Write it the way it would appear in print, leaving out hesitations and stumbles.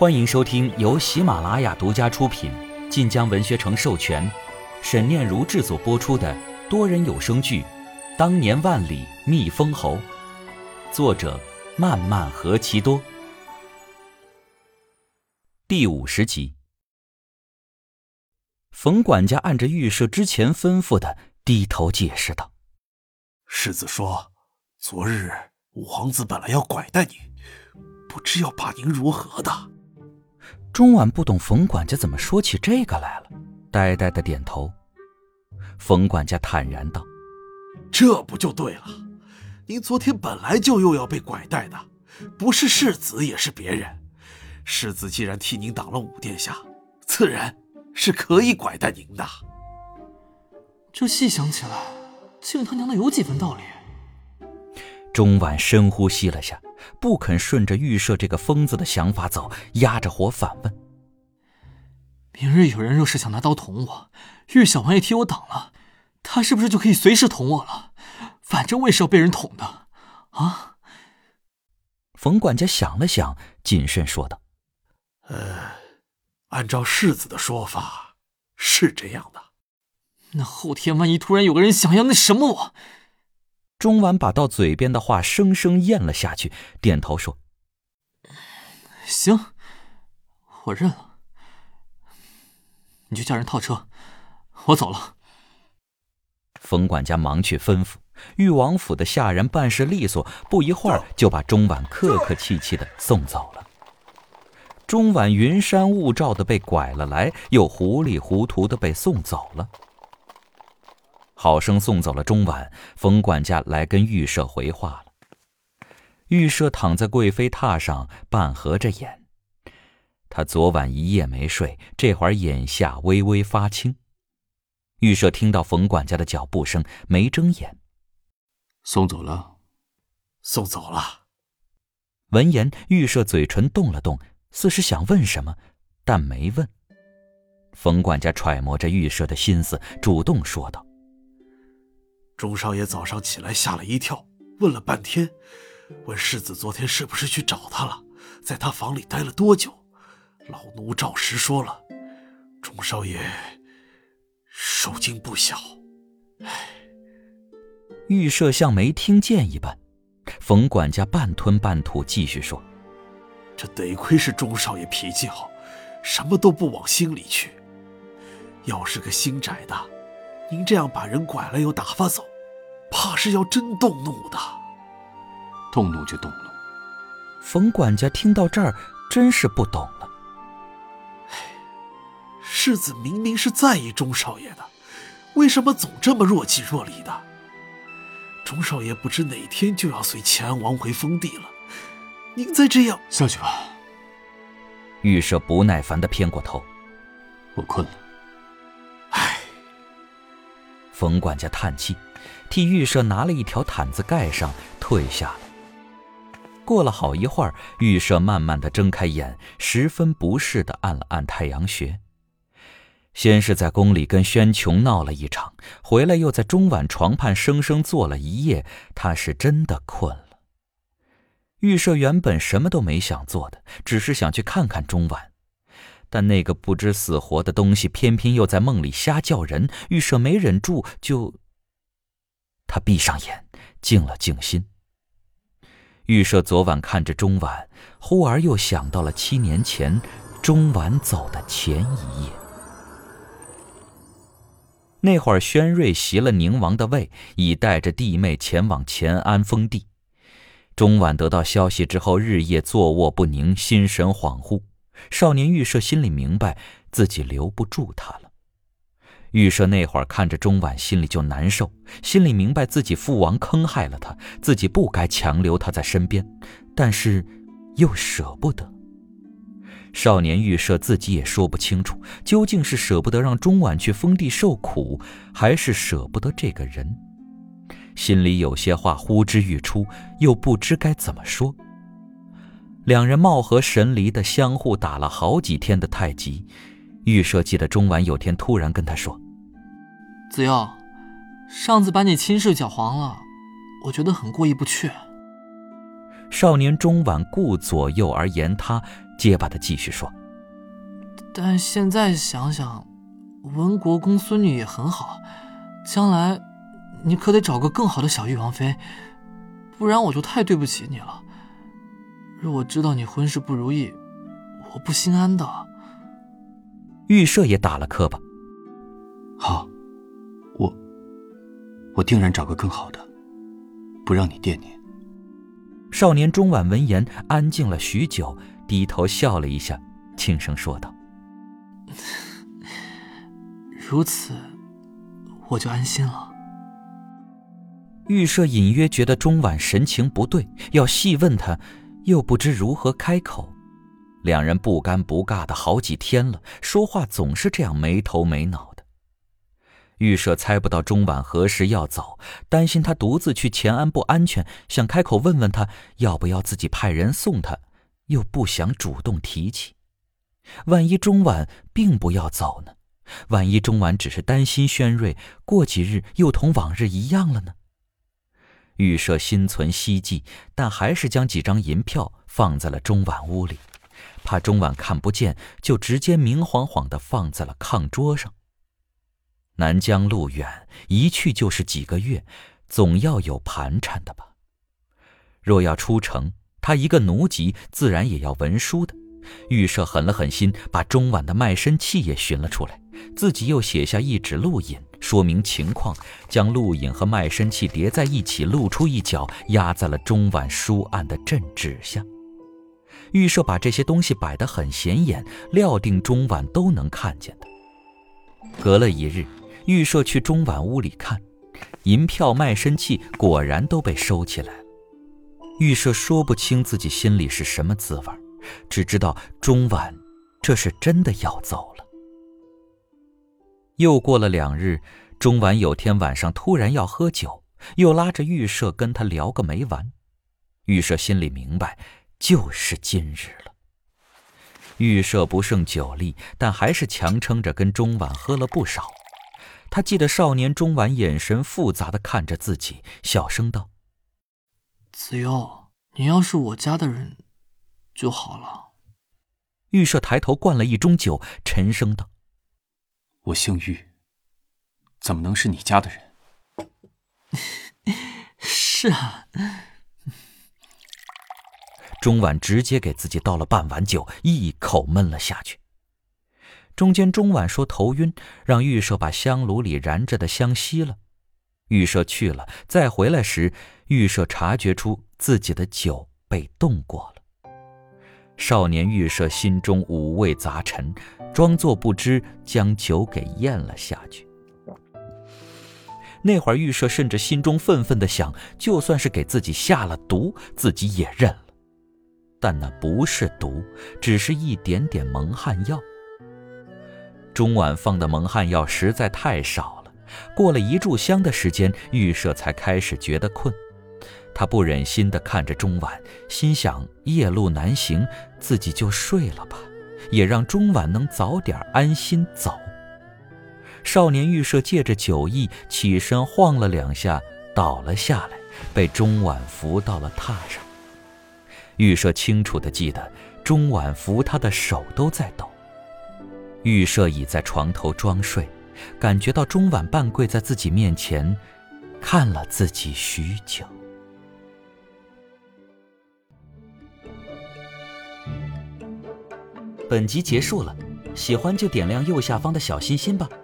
欢迎收听由喜马拉雅独家出品、晋江文学城授权、沈念如制作播出的多人有声剧《当年万里觅封侯》，作者漫漫何其多。第50集。冯管家按着预设之前吩咐的低头解释道： 世子说，昨日五皇子本来要拐带你，不知要把您如何的。 钟婉不懂冯管家怎么说起这个来了，呆呆的点头。冯管家坦然道： 这不就对了，您昨天本来就又要被拐带的，不是世子也是别人。世子既然替您挡了武殿下，自然是可以拐带您的。 这细想起来，竟他娘的有几分道理。 钟婉深呼吸了下，不肯顺着预设这个疯子的想法走，压着火反问： 明日有人若是想拿刀捅我，玉小王也替我挡了，他是不是就可以随时捅我了？反正我也是要被人捅的啊！ 冯管家想了想，谨慎说道： 按照世子的说法是这样的。 那后天万一突然有个人想要那什么我…… 钟婉把到嘴边的话生生咽了下去，点头说： 行，我认了。你去叫人套车，我走了。 冯管家忙去吩咐，裕王府的下人办事利索，不一会儿就把钟婉客客气气地送走了。钟婉云山雾罩地被拐了来，又糊里糊涂地被送走了。好生送走了钟婉，冯管家来跟预设回话了。预设躺在贵妃榻上，半合着眼。他昨晚一夜没睡，这会儿眼下微微发青。预设听到冯管家的脚步声，没睁眼。 送走了？ 送走了。 闻言，预设嘴唇动了动，似是想问什么，但没问。冯管家揣摩着预设的心思，主动说道： 钟少爷早上起来吓了一跳，问了半天，问世子昨天是不是去找他了，在他房里待了多久。老奴照实说了，钟少爷受惊不小。 预设像没听见一般。冯管家半吞半吐继续说： 这得亏是钟少爷脾气好，什么都不往心里去。要是个心窄的，您这样把人拐了又打发走，怕是要真动怒的。 动怒就动怒。 冯管家听到这儿真是不懂了。 世子明明是在意钟少爷的，为什么总这么若即若离的？钟少爷不知哪天就要随乾安王回封地了，您再这样…… 下去吧。 预设不耐烦地偏过头： 我困了。 冯管家叹气，替预设拿了一条毯子盖上，退下了。过了好一会儿，预设慢慢地睁开眼，十分不适地按了按太阳穴。先是在宫里跟宣琼闹了一场，回来又在钟婉床畔生生坐了一夜，他是真的困了。预设原本什么都没想做的，只是想去看看钟婉，但那个不知死活的东西偏偏又在梦里瞎叫人，预设没忍住他闭上眼，静了静心。预设昨晚看着钟婉，忽而又想到了7年前钟婉走的前一夜。那会儿宣瑞袭了宁王的位，已带着弟妹前往乾安封地。钟婉得到消息之后，日夜坐卧不宁，心神恍惚。少年预设心里明白自己留不住他了。预设那会儿看着钟婉，心里就难受，心里明白自己父王坑害了他，自己不该强留他在身边，但是又舍不得。少年预设自己也说不清楚，究竟是舍不得让钟婉去封地受苦，还是舍不得这个人。心里有些话呼之欲出，又不知该怎么说。两人貌合神离的相互打了好几天的太极。预设记得钟婉有天突然跟他说： 子佑，上次把你亲事搅黄了，我觉得很过意不去。 少年钟婉顾左右而言他， 结巴地继续说：“ 但现在想想，文国公孙女也很好，将来你可得找个更好的小玉王妃，不然我就太对不起你了。若我知道你婚事不如意，我不心安的。” 玉舍也打了磕巴：“ 好，我定然找个更好的，不让你惦念。” 少年钟婉闻言安静了许久，低头笑了一下，轻声说道：“ 如此，我就安心了。” 玉舍隐约觉得钟婉神情不对，要细问他，又不知如何开口。两人不尴不尬的好几天了，说话总是这样没头没脑的。玉舍猜不到钟婉何时要走，担心他独自去乾安不安全，想开口问问他要不要自己派人送他，又不想主动提起。万一钟婉并不要走呢？万一钟婉只是担心宣瑞过几日又同往日一样了呢？玉舍心存希冀，但还是将几张银票放在了钟婉屋里，怕钟婉看不见，就直接明晃晃地放在了炕桌上。南疆路远，一去就是几个月，总要有盘缠的吧。若要出城，他一个奴籍，自然也要文书的。玉舍狠了狠心，把钟婉的卖身契也寻了出来，自己又写下一纸录引，说明情况，将录引和卖身契叠在一起，露出一角，压在了钟婉书案的正纸下。玉舍把这些东西摆得很显眼，料定钟婉都能看见的。隔了一日，玉舍去钟婉屋里看，银票卖身契果然都被收起来了。玉舍说不清自己心里是什么滋味，只知道钟婉这是真的要走了。又过了2日，钟婉有天晚上突然要喝酒，又拉着玉舍跟他聊个没完。玉舍心里明白，就是今日了。玉舍不胜酒力，但还是强撑着跟钟婉喝了不少。他记得少年钟婉眼神复杂地看着自己，小声道：“ 子悠，你要是我家的人就好了。” 玉舍抬头灌了一盅酒，沉声道：“ 我姓玉，怎么能是你家的人？” 是啊。 钟婉直接给自己倒了半碗酒，一口闷了下去。中间钟婉说头晕，让玉舍把香炉里燃着的香熄了。玉舍去了，再回来时，玉舍察觉出自己的酒被冻过了。少年玉舍心中五味杂陈，装作不知，将酒给咽了下去。那会儿玉舍甚至心中愤愤地想，就算是给自己下了毒，自己也认了。但那不是毒，只是一点点蒙汗药。钟婉放的蒙汗药实在太少了，过了1炷香的时间，玉舍才开始觉得困。他不忍心地看着钟婉，心想夜路难行，自己就睡了吧，也让钟婉能早点安心走。少年玉舍借着酒意起身晃了2下，倒了下来，被钟婉扶到了榻上。玉舍清楚地记得钟婉扶他的手都在抖。玉舍倚在床头装睡，感觉到钟婉半跪在自己面前，看了自己许久。本集结束了，喜欢就点亮右下方的小心心吧。